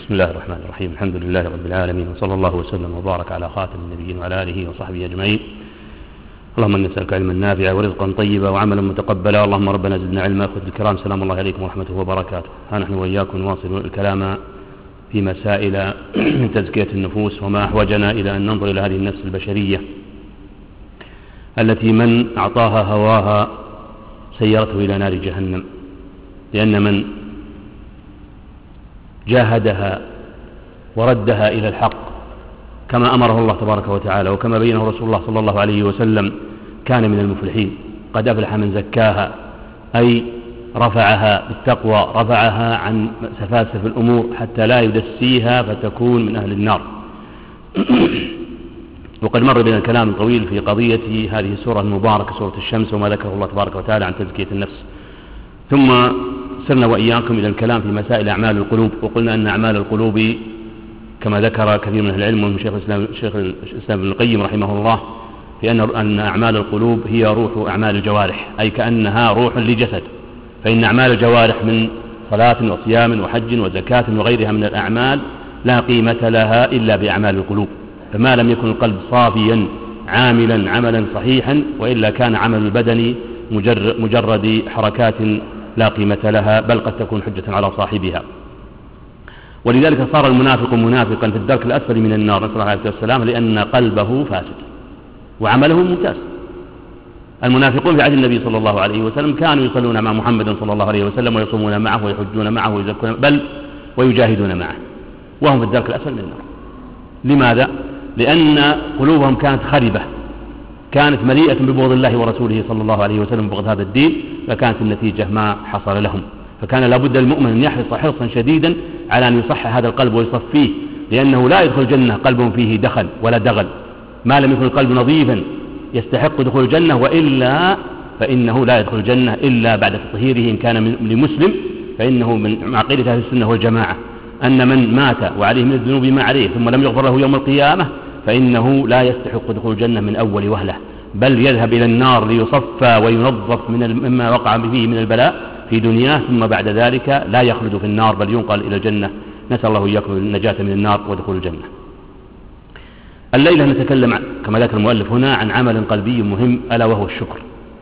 بسم الله الرحمن الرحيم. الحمد لله رب العالمين، وصلى الله وسلم وبارك على خاتم النبيين وعلى آله وصحبه أجمعين. اللهم إنا نسألك علما نافعا ورزقا طيبا وعملا متقبلا. اللهم ربنا زدنا علما. أخوة الكرام، سلام الله عليكم ورحمته وبركاته. ها نحن وإياكم نواصل الكلام في مسائل من تزكية النفوس، وما أحوجنا إلى أن ننظر إلى هذه النفس البشرية التي من أعطاها هواها سيرته إلى نار جهنم، لأن من جاهدها وردها إلى الحق كما أمره الله تبارك وتعالى وكما بينه رسول الله صلى الله عليه وسلم كان من المفلحين. قد أفلح من زكاها، أي رفعها بالتقوى، رفعها عن سفاسف الأمور حتى لا يدسيها فتكون من أهل النار. وقد مر بنا الكلام الطويل في قضية هذه السورة المباركة، سورة الشمس، وما ذكره الله تبارك وتعالى عن تزكية النفس. ثم سرنا وإياكم إلى الكلام في مسائل أعمال القلوب، وقلنا أن أعمال القلوب كما ذكر كثير من أهل العلم ومن شيخ الإسلام ابن القيم رحمه الله في أن أعمال القلوب هي روح أعمال الجوارح، أي كأنها روح لجسد. فإن أعمال الجوارح من صلاة وصيام وحج وزكاة وغيرها من الأعمال لا قيمة لها إلا بأعمال القلوب. فما لم يكن القلب صافيا عاملا عملا صحيحا، وإلا كان عمل البدن مجرد حركات لا قيمة لها، بل قد تكون حجة على صاحبها. ولذلك صار المنافق منافقا في الدرك الأسفل من النار، نسأل الله عليه والسلام، لأن قلبه فاسد وعمله ممتاز. المنافقون في عهد النبي صلى الله عليه وسلم كانوا يصلون مع محمد صلى الله عليه وسلم ويصومون معه ويحجون معه ويزكون بل ويجاهدون معه، وهم في الدرك الأسفل من النار. لماذا؟ لأن قلوبهم كانت خربة، كانت مليئة ببغض الله ورسوله صلى الله عليه وسلم وبغض هذا الدين، فكانت النتيجة ما حصل لهم. فكان لابد المؤمن أن يحرص حرصا شديدا على أن يصحح هذا القلب ويصفيه، لأنه لا يدخل الجنة قلب فيه دخل ولا دغل، ما لم يكن القلب نظيفا يستحق دخول الجنة، وإلا فإنه لا يدخل الجنة إلا بعد تطهيره. إن كان لمسلم فإنه من عقيدة أهل السنة والجماعة أن من مات وعليه من الذنوب ما عليه ثم لم يغفر له يوم القيامة فإنه لا يستحق دخول الجنة من أول وهلة، بل يذهب إلى النار ليصفى وينظف مما وقع فيه من البلاء في دنياه، ثم بعد ذلك لا يخلد في النار بل ينقل إلى الجنة. نسأل الله إياكم النجاة من النار ودخول الجنة. الليلة نتكلم كما ذكر المؤلف هنا عن عمل قلبي مهم، ألا وهو الشكر.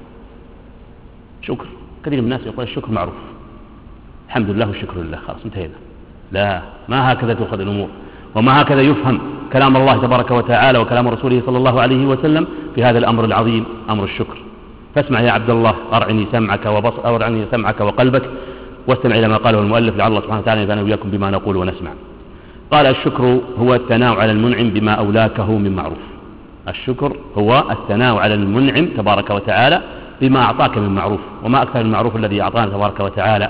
شكر كثير من الناس يقول الشكر معروف، الحمد لله والشكر لله، خلاص انتهينا. لا، ما هكذا تؤخذ الأمور، وما هكذا يفهم كلام الله تبارك وتعالى وكلام رسوله صلى الله عليه وسلم في هذا الأمر العظيم، أمر الشكر. فاسمع يا عبد الله، أرعني سمعك وقلبك واستمع إلى ما قاله المؤلف، لعل الله سبحانه وتعالى ينفعنا وإياكم بما نقول ونسمع. قال: الشكر هو الثناء على المنعم بما أولاكه من معروف. الشكر هو الثناء على المنعم تبارك وتعالى بما أعطاك من معروف، وما أكثر المعروف الذي أعطانا تبارك وتعالى،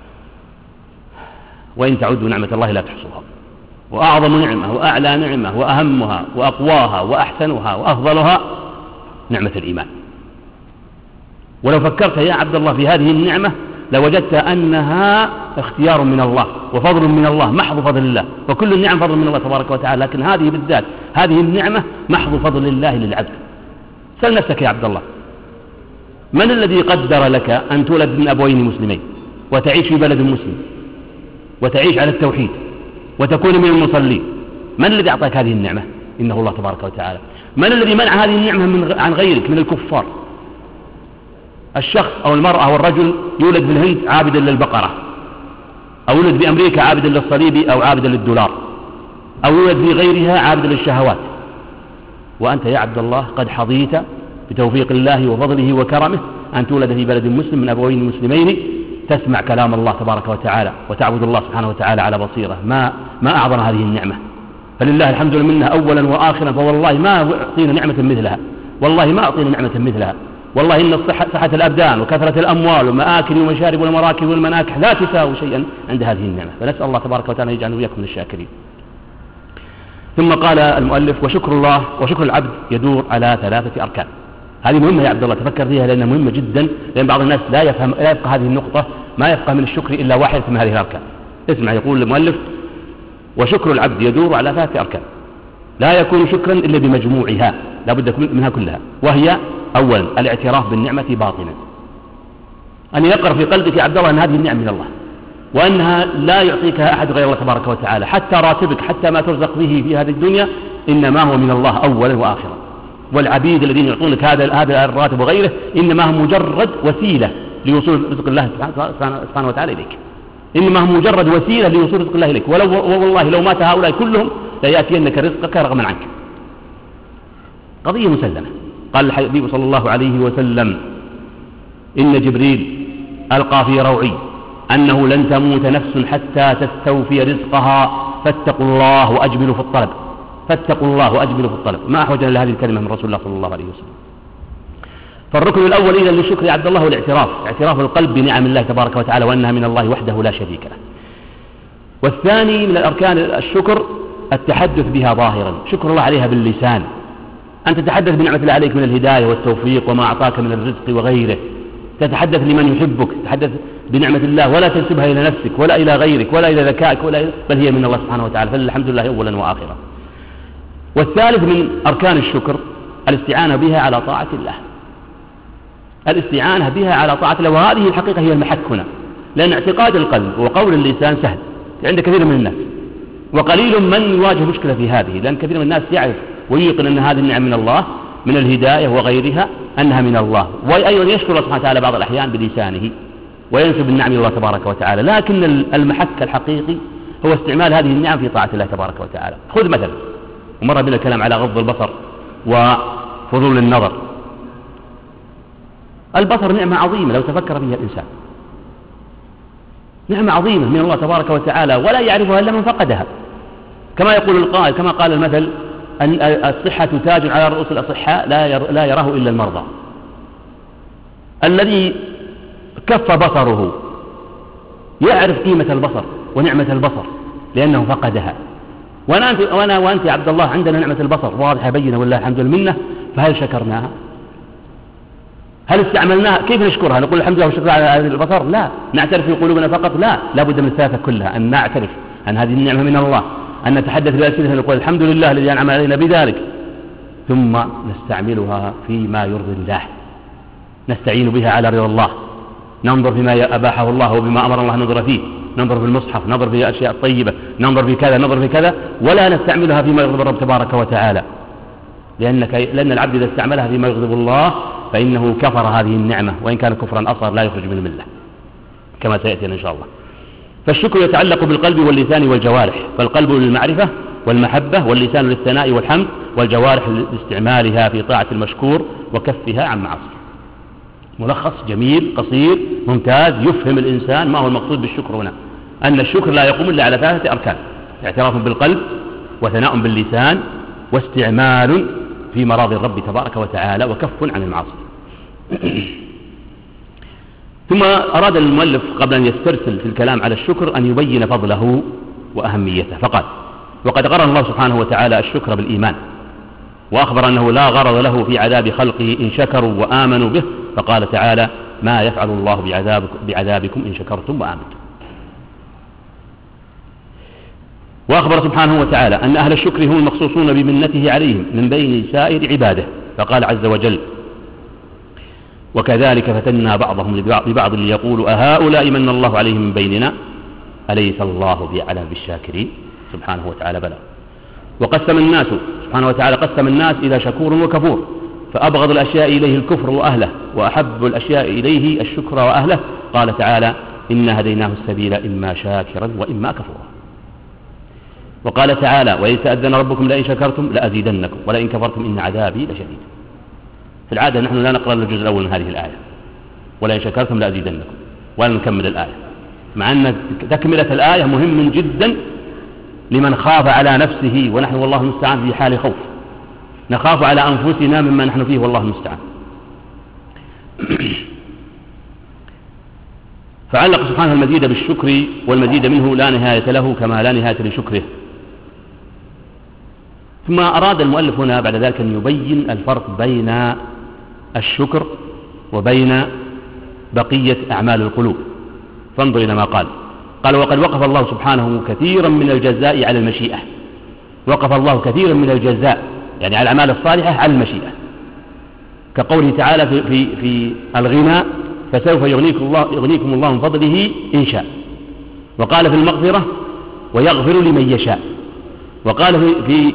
وإن تعدوا نعمة الله لا تحصوها. وأعظم نعمة وأعلى نعمة وأهمها وأقواها وأحسنها وأفضلها نعمة الإيمان. ولو فكرت يا عبد الله في هذه النعمة لوجدت أنها اختيار من الله وفضل من الله، محض فضل الله، وكل النعم فضل من الله تبارك وتعالى، لكن هذه بالذات هذه النعمة محض فضل الله للعبد. سل نفسك يا عبد الله، من الذي قدر لك أن تولد من أبوين مسلمين وتعيش في بلد مسلم وتعيش على التوحيد وتكون من المصلين؟ من الذي أعطاك هذه النعمة؟ إنه الله تبارك وتعالى. من الذي منع هذه النعمة عن غيرك من الكفار؟ الشخص أو المرأة أو الرجل يولد في الهند عابدا للبقرة، أو يولد في أمريكا عابدا للصليب أو عابدا للدولار، أو يولد في غيرها عابدا للشهوات، وأنت يا عبد الله قد حظيت بتوفيق الله وفضله وكرمه أن تولد في بلد مسلم من أبوين مسلمين، تسمع كلام الله تبارك وتعالى وتعبد الله سبحانه وتعالى على بصيرة. ما أعظم هذه النعمة، فلله الحمد منها أولا وآخرا، فوالله ما أعطينا نعمة مثلها، والله ما أعطينا نعمة مثلها. والله إن صحة الأبدان وكثرة الأموال ومآكل ومشارب والمراكب والمناكح لا تساوي شيئا عند هذه النعمة، فنسأل الله تبارك وتعالى يجعلنا وإياكم من الشاكرين. ثم قال المؤلف: وشكر الله وشكر العبد يدور على 3 أركان. هذه مهمة يا عبد الله، تفكر فيها لأنها مهمة جدا، لأن بعض الناس لا يفقه هذه النقطة، ما يفقه من الشكر إلا واحد من هذه الأركان. اسمع، يقول المؤلف: وشكر العبد يدور على 3 أركان، لا يكون شكرا إلا بمجموعها، لا بد منها كلها، وهي: أولا الاعتراف بالنعمة باطنا، أن يقر في قلبك يا عبد الله أن هذه النعمة من الله، وأنها لا يعطيكها أحد غير الله تبارك وتعالى، حتى راتبك، حتى ما ترزق به في هذه الدنيا إنما هو من الله أولا وآخرا. والعبيد الذين يعطونك هذا الراتب وغيره إنما هم مجرد وسيلة لوصول رزق الله سبحانه وتعالى إليك، إنما هم مجرد وسيلة لوصول رزق الله إليك. والله لو مات هؤلاء كلهم ليأتينك رزقك رغما عنك. قضية مسلمة. قال الحبيب صلى الله عليه وسلم: إن جبريل ألقى في روعي أنه لن تموت نفس حتى تستوفي رزقها فاتقوا الله وأجملوا في الطلب. فاتقوا الله وأجملوا في الطلب. ما أحوجنا لهذه الكلمة من رسول الله صلى الله عليه وسلم. فالركن الأول إذا للشكر عبد الله هو الاعتراف، اعتراف القلب بنعم الله تبارك وتعالى وأنها من الله وحده لا شريك له. والثاني من الأركان الشكر التحدث بها ظاهرا، شكر الله عليها باللسان، أن تتحدث بنعمة الله عليك من الهداية والتوفيق وما أعطاك من الرزق وغيره، تتحدث لمن يحبك، تتحدث بنعمة الله ولا تنسبها إلى نفسك ولا إلى غيرك ولا إلى ذكائك بل هي من الله سبحانه وتعالى، فالحمد لله أولا وآخرا. والثالث من أركان الشكر الاستعانة بها على طاعة الله، الاستعانة بها على طاعة الله، وهذه الحقيقة هي المحك هنا، لأن اعتقاد القلب وقول اللسان سهل عند كثير من الناس، وقليل من يواجه مشكلة في هذه، لأن كثير من الناس يعرف وييقن أن هذه النعم من الله من الهداية وغيرها أنها من الله، وأيضا يشكر الله سبحانه وتعالى بعض الأحيان بلسانه وينسب النعم إلى الله تبارك وتعالى، لكن المحك الحقيقي هو استعمال هذه النعم في طاعة الله تبارك وتعالى. خذ مثلا، ومر بنا الكلام على غض البصر وفضول النظر. البصر نعمة عظيمة لو تفكر بها الإنسان، نعمة عظيمة من الله تبارك وتعالى ولا يعرفها إلا من فقدها، كما يقول القائل، كما قال المثل: أن الصحة تاج على رؤوس الأصحاء لا يراه إلا المرضى. الذي كف بصره يعرف قيمة البصر ونعمة البصر لأنه فقدها. وأنا وأنت يا عبد الله عندنا نعمة البصر واضحة بينة والله الحمد لله منه، فهل شكرناها؟ هل استعملناها؟ كيف نشكرها؟ نقول الحمد لله وشكرا على هذه البصر؟ لا. نعترف في قلوبنا فقط؟ لا. لابد من الثلاثة كلها، أن نعترف أن هذه النعمة من الله، أن نتحدث بألسنتنا نقول الحمد لله الذي أنعم علينا بذلك، ثم نستعملها فيما يرضي الله، نستعين بها على رضا الله، ننظر فيما أباحه الله وبما أمر الله ننظر فيه، ننظر في المصحف، ننظر في الأشياء الطيبة، ننظر في كذا، ننظر في كذا، ولا نستعملها فيما يغضب الرب تبارك وتعالى، لأن العبد إذا استعملها فيما يغضب الله فإنه كفر هذه النعمة، وإن كان كفرا أصغر لا يخرج من الملة كما سيأتينا إن شاء الله. فالشكر يتعلق بالقلب واللسان والجوارح، فالقلب للمعرفة والمحبة، واللسان للثناء والحمد، والجوارح لاستعمالها في طاعة المشكور وكفها عن معاصيه. ملخص جميل قصير ممتاز يفهم الإنسان ما هو المقصود بالشكر هنا، أن الشكر لا يقوم إلا على ثلاثة أركان: اعتراف بالقلب، وثناء باللسان، واستعمال في مراضي الرب تبارك وتعالى، وكف عن المعاصي. ثم أراد المؤلف قبل أن يسترسل في الكلام على الشكر أن يبين فضله وأهميته، فقال: وقد قرن الله سبحانه وتعالى الشكر بالإيمان، وأخبر أنه لا غرض له في عذاب خلقه إن شكروا وآمنوا به، فقال تعالى: ما يفعل الله بعذابكم إن شكرتم وآمنتم. وأخبر سبحانه وتعالى أن أهل الشكر هم المخصوصون بمنته عليهم من بين سائر عباده، فقال عز وجل: وكذلك فتنا بعضهم ببعض ليقولوا أهؤلاء من الله عليهم من بيننا أليس الله بأعلم بالشاكرين. سبحانه وتعالى بلى. وقسم الناس سبحانه وتعالى قسم الناس إلى شكور وكفور، فأبغض الأشياء إليه الكفر وأهله، وأحب الأشياء إليه الشكر وأهله. قال تعالى: إنا هديناه السبيل إما شاكرا وإما كفورا. وقال تعالى: وإذ تأذن ربكم لئن شكرتم لأزيدنكم ولئن كفرتم إن عذابي لشديد. في العادة نحن لا نقرأ الجزء الأول من هذه الآية، ولئن شكرتم لأزيدنكم، ولا نكمل الآية، مع أن تكملة الآية مهم جدا لمن خاف على نفسه، ونحن والله المستعان في حال خوف، نخاف على أنفسنا مما نحن فيه والله المستعان. فعلق سبحانه المزيد بالشكر، والمزيد منه لا نهاية له كما لا نهاية لشكره. ثم أراد المؤلف هنا بعد ذلك أن يبين الفرق بين الشكر وبين بقية أعمال القلوب. فانظر إلى ما قال. قال: وقد وقف الله سبحانه كثيرا من الجزاء على المشيئة. وقف الله كثيرا من الجزاء يعني على الأعمال الصالحة على المشيئة، كقوله تعالى في الغنى: فسوف يغنيكم الله من فضله إن شاء. وقال في المغفرة ويغفر لمن يشاء، وقال في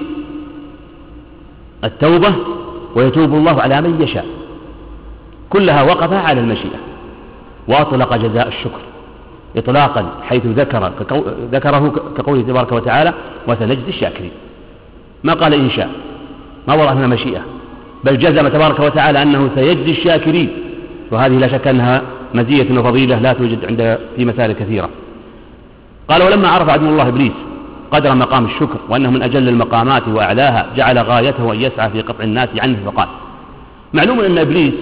التوبة ويتوب الله على من يشاء. كلها وقف على المشيئة، وأطلق جزاء الشكر إطلاقا حيث ذكره كقوله تبارك وتعالى وسنجزي الشاكرين. ما قال إن شاء، ما وضع هنا مشيئة، بل جزم تبارك وتعالى أنه سيجزي الشاكرين، وهذه لا شك أنها مزية وفضيلة لا توجد في مسائل كثيرة. قال ولما عرف عدو الله إبليس قدر مقام الشكر وأنه من أجل المقامات وأعلاها جعل غايته أن يسعى في قطع الناس عنه، فقال معلوم أن إبليس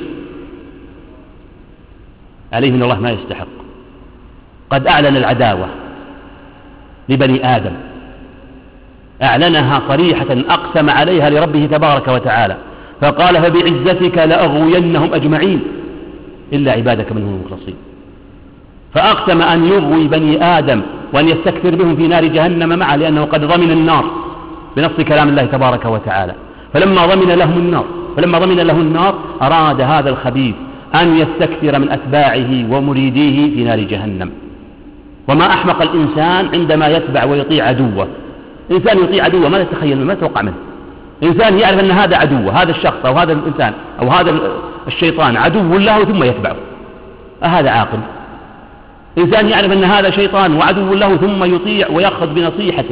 عليه من الله ما يستحق، قد أعلن العداوة لبني آدم، أعلنها صريحة أقسم عليها لربه تبارك وتعالى، فقال فبعزتك لأغوينهم أجمعين إلا عبادك منهم المخلصين. فأقسم أن يغوي بني آدم وأن يستكثر بهم في نار جهنم معه، لأنه قد ضمن النار بنص كلام الله تبارك وتعالى. فلما ضمن له النار أراد هذا الخبيث أن يستكثر من أتباعه ومريديه في نار جهنم. وما أحمق الإنسان عندما يتبع ويطيع عدوه. إنسان يطيع عدوه ما تتخيل، ما تتوقع منه. إنسان يعرف أن هذا عدوه، هذا الشخص أو هذا الإنسان أو هذا الشيطان عدو له ثم يتبعه، أهذا عاقل؟ إنسان يعرف أن هذا شيطان وعدو له ثم يطيع ويأخذ بنصيحته.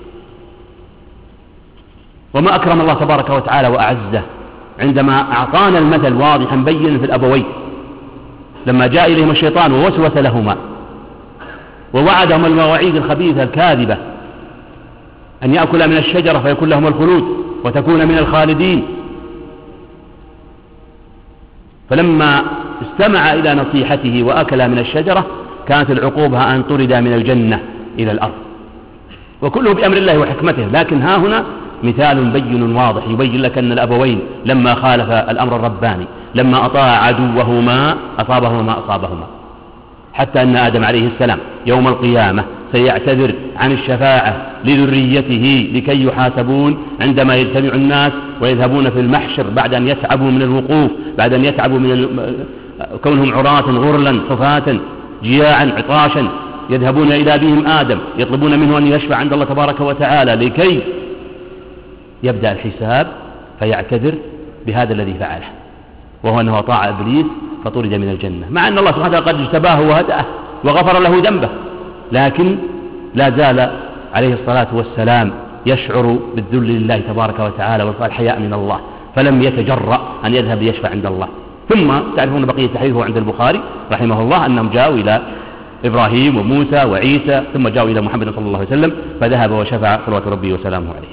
وما أكرم الله تبارك وتعالى وأعزه عندما أعطانا المثل واضحا بينا في الأبوين، لما جاء إليهم الشيطان ووسوس لهما ووعدهم المواعيد الخبيثة الكاذبة أن يأكل من الشجرة فيكون لهم الخلود وتكون من الخالدين. فلما استمع إلى نصيحته وأكل من الشجرة كانت العقوبة أن طرد من الجنة إلى الأرض، وكله بأمر الله وحكمته. لكن ها هنا مثال بين واضح يبين لك أن الأبوين لما خالف الأمر الرباني، لما أطاع عدوهما أصابهما ما أصابهما، حتى أن آدم عليه السلام يوم القيامة سيعتذر عن الشفاعة لذريته لكي يحاسبون عندما يجتمع الناس ويذهبون في المحشر بعد أن يتعبوا من الوقوف، بعد أن يتعبوا من كونهم عراة غرلا حفاة جياعا عطاشا، يذهبون إلى أبيهم آدم يطلبون منه أن يشفع عند الله تبارك وتعالى لكي يبدأ الحساب، فيعتذر بهذا الذي فعله، وهو أنه أطاع إبليس فطرد من الجنة، مع أن الله سبحانه وتعالى قد اجتباه وهدأه وغفر له ذنبه، لكن لا زال عليه الصلاة والسلام يشعر بالذل لله تبارك وتعالى والحياء من الله، فلم يتجرأ أن يذهب ليشفع عند الله. ثم تعرفون بقية حديثه عند البخاري رحمه الله أنهم جاءوا إلى إبراهيم وموسى وعيسى ثم جاءوا إلى محمد صلى الله عليه وسلم فذهب وشفع صلوات ربي وسلامه عليه.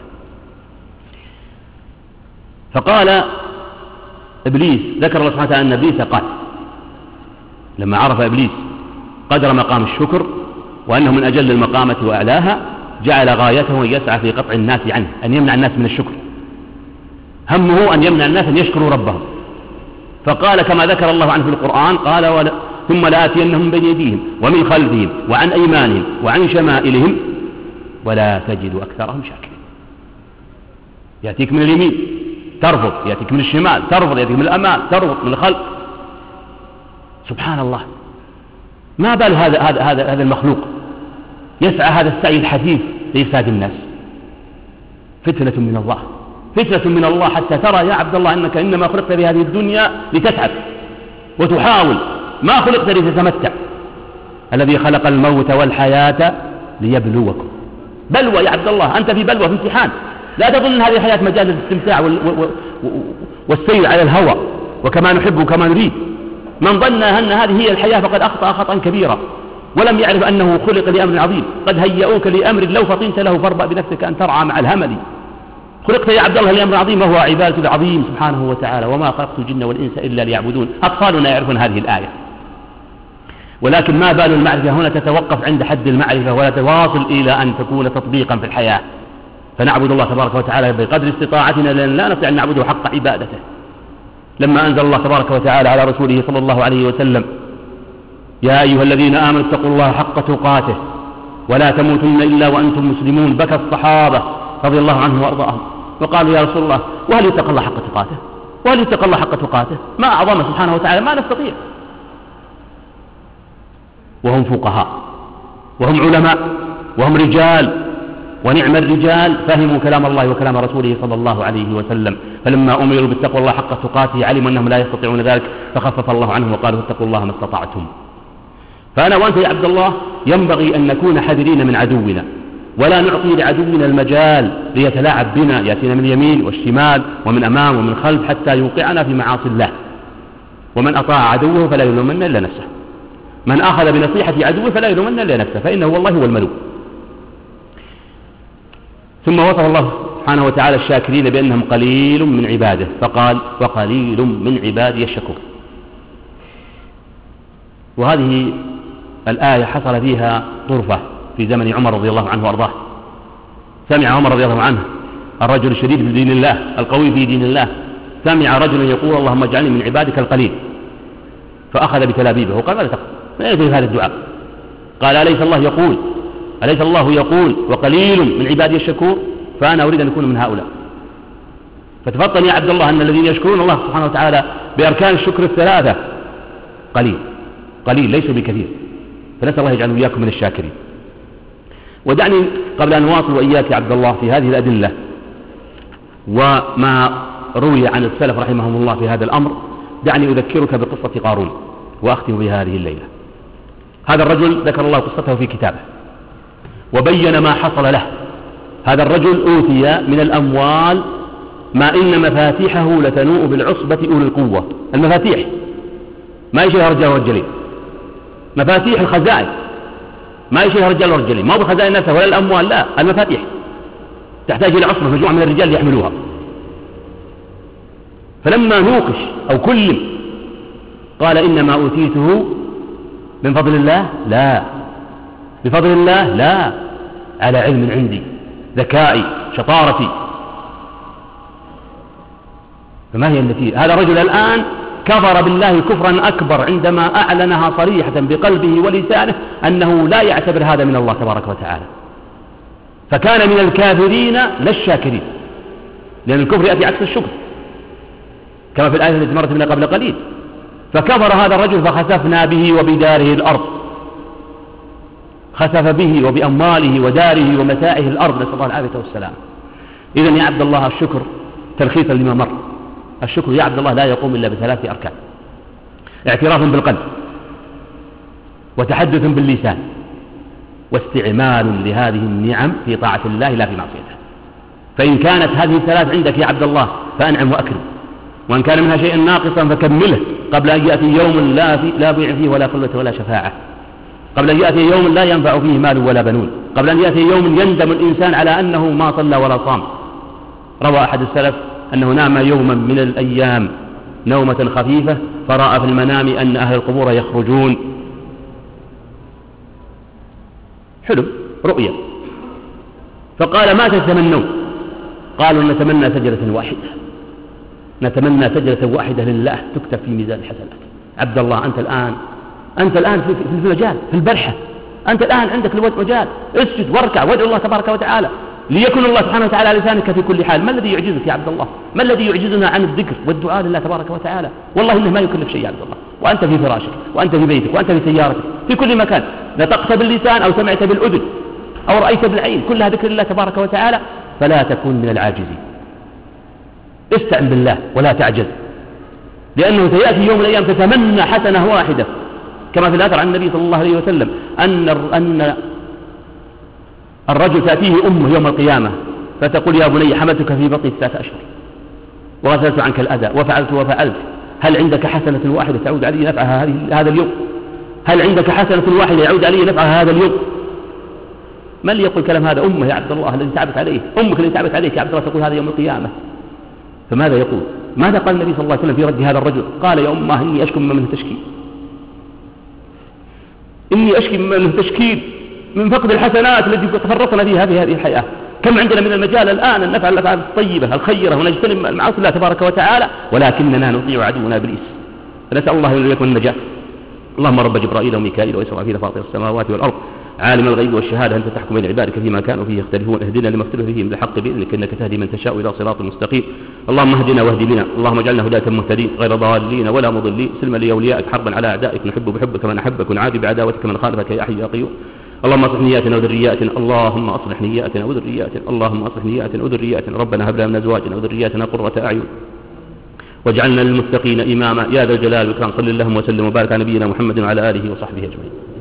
فقال إبليس، ذكر الله سبحانه وتعالى أن إبليس قال لما عرف إبليس قدر مقام الشكر وأنه من أجل المقامة وأعلاها جعل غايته أن يسعى في قطع الناس عنه، أن يمنع الناس من الشكر، همه أن يمنع الناس أن يشكروا ربهم. فقال كما ذكر الله عنه في القرآن قال ثم لآتينهم من بين أيديهم ومن خلفهم وعن أيمانهم وعن شمائلهم ولا تجد أكثرهم شاكرين. يأتيك من اليمين ترفض، يأتيك من الشمال ترفض، يأتيك من الأمام ترفض، من الخلف. سبحان الله، ما بال هذا المخلوق يسعى هذا السعي الحثيث لإفساد الناس. فتنة من الله، فتنة من الله، حتى ترى يا عبد الله أنك إنما خلقت بهذه الدنيا لتتعب وتحاول، ما خلقت لتتمتع. الذي خلق الموت والحياة ليبلوكم. بلوى يا عبد الله، أنت في بلوى، في امتحان. لا تظن أن هذه الحياة مجال الاستمتاع والسير على الهوى وكما نحب وكما نريد. من ظن أن هذه هي الحياة فقد أخطأ خطأ كبيرا ولم يعرف أنه خلق لأمر عظيم. قد هيئوك لأمر لو فطنت له فاربأ بنفسك أن ترعى مع الهمل. خلقت يا عبد الله لأمر عظيم وهو عبادة العظيم سبحانه وتعالى، وما خلقت الجن والإنس إلا ليعبدون. أطفالنا يعرفون هذه الآية، ولكن ما بال المعرفة هنا تتوقف عند حد المعرفة ولا تواصل إلى أن تكون تطبيقا في الحياة. فنعبد الله تبارك وتعالى بقدر استطاعتنا لأن لا نستطيع أن نعبده حق عبادته. لما أنزل الله تبارك وتعالى على رسوله صلى الله عليه وسلم يا أيها الذين آمنوا اتقوا الله حق تقاته ولا تموتن إلا وأنتم مسلمون، بكى الصحابة رضي الله عنهم وأرضاهم وقالوا يا رسول الله وهل يتقى الله حق تقاته؟ وهل يتقى الله حق تقاته؟ ما أعظمه سبحانه وتعالى، ما نستطيع. وهم فقهاء وهم علماء وهم رجال، ونعم الرجال فهموا كلام الله وكلام رسوله صلى الله عليه وسلم، فلما أمروا بالتقوى الله حق تقاته علموا أنهم لا يستطيعون ذلك فخفف الله عنهم وقالوا اتقوا الله ما استطعتم. فأنا وأنت يا عبد الله ينبغي أن نكون حذرين من عدونا، ولا نعطي لعدونا المجال ليتلاعب بنا، يأتينا من اليمين والشمال ومن أمام ومن خلف حتى يوقعنا في معاصي الله. ومن أطاع عدوه فلا يلومن إلا نفسه، من أخذ بنصيحة عدوه فلا يلومن إلا نفسه، فإنه والله هو الملوم. ثم وصف الله سبحانه وتعالى الشاكرين بأنهم قليل من عباده، فقال وقليل من عبادي الشكور. وهذه الآية حصل فيها طرفة في زمن عمر رضي الله عنه وأرضاه. سمع عمر رضي الله عنه الرجل الشديد في دين الله القوي في دين الله، سمع رجلا يقول اللهم اجعلني من عبادك القليل، فأخذ بتلابيبه وقال ماذا تقول؟ ما يدري هذا الدعاء؟ قال أليس الله يقول وقليل من عبادي الشكور؟ فأنا أريد أن أكون من هؤلاء. فتفطن يا عبد الله أن الذين يشكرون الله سبحانه وتعالى بأركان الشكر الثلاثة قليل ليسوا بكثير، فنسأل الله يجعل إياكم من الشاكرين. ودعني قبل أن أواصل وإياك يا عبد الله في هذه الأدلة وما روي عن السلف رحمهم الله في هذا الأمر، دعني أذكرك بقصة قارون وأختم بها هذه الليلة. هذا الرجل ذكر الله قصته في كتابه وبين ما حصل له. هذا الرجل أوتي من الأموال ما إن مفاتيحه لتنوء بالعصبة أولي القوة. المفاتيح ما يشيلها رجال ورجلين، مفاتيح الخزائن ما يشيلها رجال ورجلين، ما هو بخزائن نفسها ولا الأموال، لا، المفاتيح تحتاج إلى عصبة مجموعة من الرجال ليحملوها. فلما نوقش أو كلم قال إنما أوتيته من فضل الله، لا، بفضل الله لا، على علم عندي، ذكائي، شطارتي. فما هي النتيجة؟ هذا الرجل الآن كفر بالله كفرا أكبر عندما أعلنها صريحة بقلبه ولسانه أنه لا يعتبر هذا من الله تبارك وتعالى، فكان من الكافرين لا الشاكرين، لأن الكفر يأتي عكس الشكر كما في الآية التي مرت بنا قبل قليل. فكفر هذا الرجل فخسفنا به وبداره الأرض، خسف به وبأمواله وداره ومتاعه الأرض، نسأل الله العافية والسلام. إذن يا عبد الله الشكر تلخيصا لما مر، الشكر يا عبد الله لا يقوم إلا بثلاث أركان: اعتراف بالقلب، وتحدث باللسان، واستعمال لهذه النعم في طاعة الله لا في معصيته. فإن كانت هذه الثلاث عندك يا عبد الله فأنعم وأكرم، وإن كان منها شيء ناقصا فكمله قبل أن يأتي يوم لا بيع فيه ولا خلة ولا شفاعة، قبل أن يأتي يوم لا ينفع فيه مال ولا بنون، قبل أن يأتي يوم يندم الإنسان على أنه ما صلى ولا صام. روى أحد السلف أنه نام يوما من الأيام نومة خفيفة فرأى في المنام أن أهل القبور يخرجون. حلم، رؤيا، فقال ما تتمنون؟ قالوا نتمنى سجدة واحدة، نتمنى سجدة واحدة لله تكتب في ميزان الحسنات. عبد الله أنت الآن في المجال، في البرحة، أنت الآن عندك المجال، اسجد واركع وادعو الله تبارك وتعالى ليكن الله سبحانه وتعالى على لسانك في كل حال. ما الذي يعجزك يا عبد الله؟ ما الذي يعجزنا عن الذكر والدعاء لله تبارك وتعالى؟ والله إنه ما يكلف شيء يا عبد الله، وأنت في فراشك وأنت في بيتك وأنت في سيارتك في كل مكان، نطقت باللسان أو سمعت بالأذن أو رأيت بالعين، كلها ذكر الله تبارك وتعالى، فلا تكن من العاجزين. استعن بالله ولا تعجز، لأنه سيأتي يوم من الأيام تتمنى حسنة واحدة، كما في الأثر عن النبي صلى الله عليه وسلم أن الرجل تأتيه أمه يوم القيامة فتقول يا بني حملتك في بطني 3 أشهر وغسلت عنك الأذى وفعلت، هل عندك حسنة واحدة تعود علي نفعها هذا اليوم؟ هل عندك حسنة واحدة يعود علي نفعها هذا اليوم؟ من اللي يقول كلام هذا؟ أمه يا عبد الله الذي تعبت عليه، أمك الذي تعبت عليك يا عبد الله، تقول هذا يوم القيامة. فماذا يقول؟ ماذا قال النبي صلى الله عليه وسلم في رد هذا الرجل؟ قال يا أمه إني أشكو مما منه تشكي، إني أشكي مما منه تشكيل من فقد الحسنات التي تفرطنا فيها في هذه الحياة. كم عندنا من المجال الآن أن نفعل الأفعال الطيبة الخيرة ونجتنب المعاصي الله تبارك وتعالى، ولكننا نطيع عدونا إبليس. فنسأل الله أن يكون النجاة. اللهم رب جبرائيل وميكائيل وإسرافيل فاطر السماوات والأرض عالم الغيب والشهادة أنت تحكم بين عبادك فيما كانوا فيه يختلفون، اهدنا لما اختلف فيه من الحق بإذنك إنك تهدي من تشاء إلى صراط مستقيم. اللهم اهدنا واهد بنا، اللهم اجعلنا هداة مهتدين غير ضالين ولا مضلين، سلما لأوليائك حربا على أعدائك، نحب بحبك من أحبك ونعادي بعداوتك من خالفك يا حي يا قيوم. اللهم اصلح نياتنا وذرياتنا، اللهم اصلح نياتنا وذرياتنا، اللهم اصلح نياتنا وذرياتنا. ربنا هب لنا من ازواجنا وذرياتنا قرة اعين واجعلنا للمتقين اماما يا ذا الجلال والاكرام. صل اللهم وسلم وبارك على نبينا محمد وعلى اله وصحبه اجمعين.